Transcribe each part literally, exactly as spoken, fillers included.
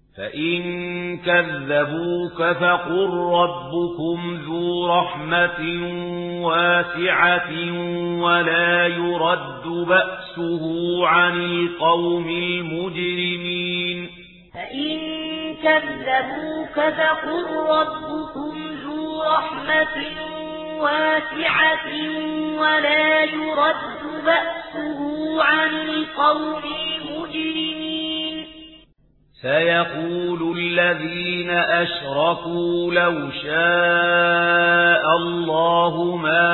فإن كذبوك فقل ربكم ذو رحمة واسعة ولا يرد بأسه عن القوم المجرمين فإن كذبوك فقل ربكم ذو رحمة واسعة ولا يرد بأسه عن القوم المجرمين سيقول الذين أشركوا لو شاء الله ما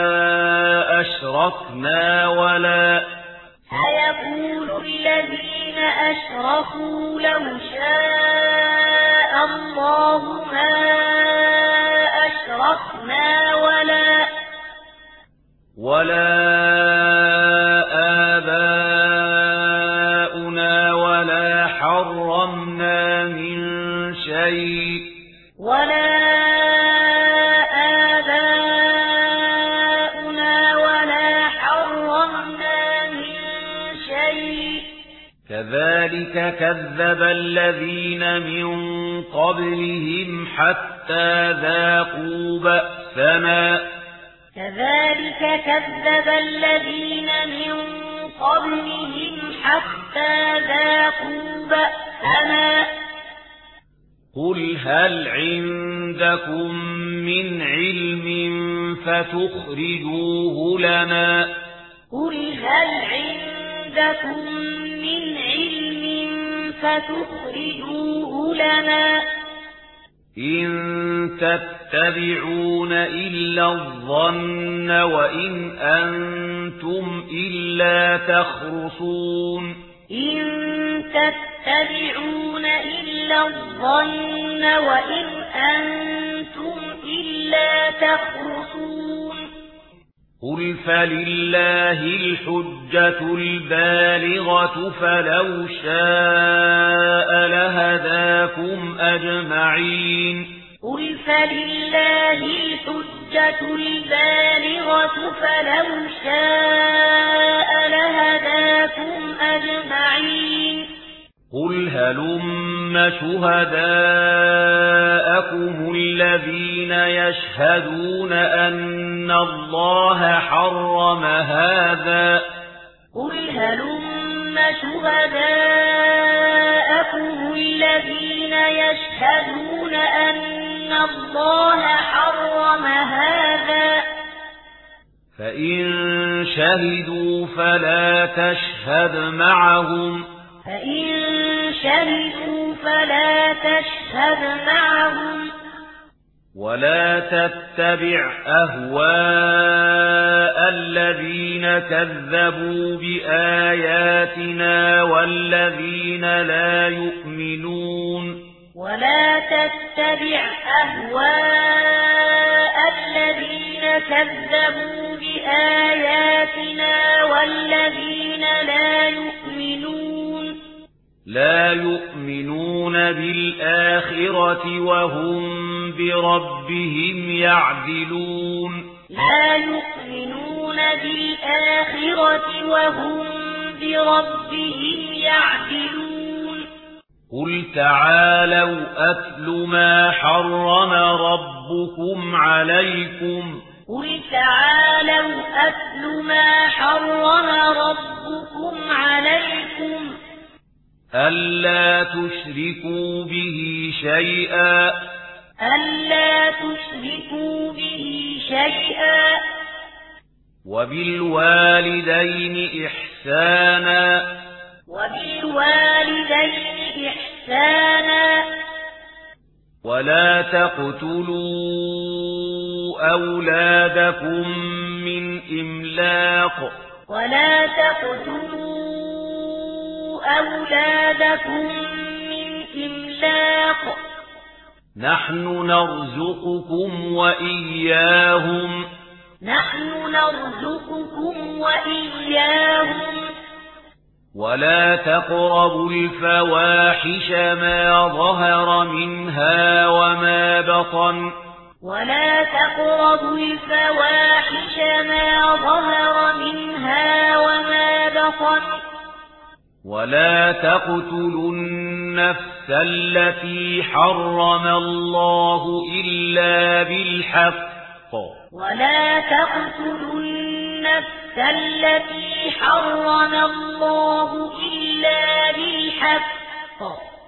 أشركنا ولا سيقول الذين أشركوا لو شاء الله ما أشركنا ولا ولا آباؤنا ولا حرمنا من شيء ولا آباؤنا ولا حرمنا من شيء كذلك كذب الذين من قبلهم حتى ذاقوا بأسنا كذلك كذب الذين من قبلهم حتى ذاقوا بأسنا قل هل عندكم من علم فتخرجوه لنا قل هل عندكم من علم فتخرجوه لنا إن تتبعون إلا الظن وإن أنتم إلا تخرصون إن تتبعون إلا الظن وإن أنتم إلا تخرصون قل فلله الحجة البالغة فلو شاء لهداكم أجمعين قل فلله الحجة البالغة فلو شاء لهداكم أجمعين قل هلم شهداءكم الذين يشهدون أن الله حرم هذا قل هلم شهداءكم الذين يشهدون أن الله حرم هذا فإن شهدوا فلا تشهد معهم فإن شهدوا فلا تشهد معهم ولا تتبع أهواء الذين كذبوا بآياتنا والذين لا يؤمنون ولا تتبع أهواء الذين كذبوا بآياتنا والذين لا يؤمنون لا يؤمنون بالآخرة وهم بربهم يعدلون لا يؤمنون بالآخرة وهم بربهم يعدلون قل تعالوا أتل ما حرم ربكم عليكم قل تعالوا أتل ما حرم ربكم عليكم ألا تشركوا به شيئا ألا تشركوا به شيئا وبالوالدين إحسانا وبالوالدين إحسانا ولا تقتلوا أولادكم من إملاق ولا تقتلوا أولادكم من إملاق نحن نرزقكم وإياهم نحن نرزقكم وإياهم ولا تقربوا الفواحش ما ظهر منها وما بطن ولا تقربوا الفواحش ما ظهر منها وما بطن ولا تقتلوا النفس التي حرم الله إلا بالحق ولا تقتلوا النفس التي حرم الله إلا بالحق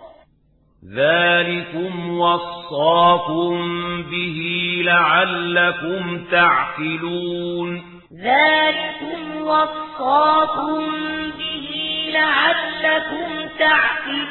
ذلكم وصاكم به لعلكم تعقلون ذلكم وصاكم به لعلكم تعقلون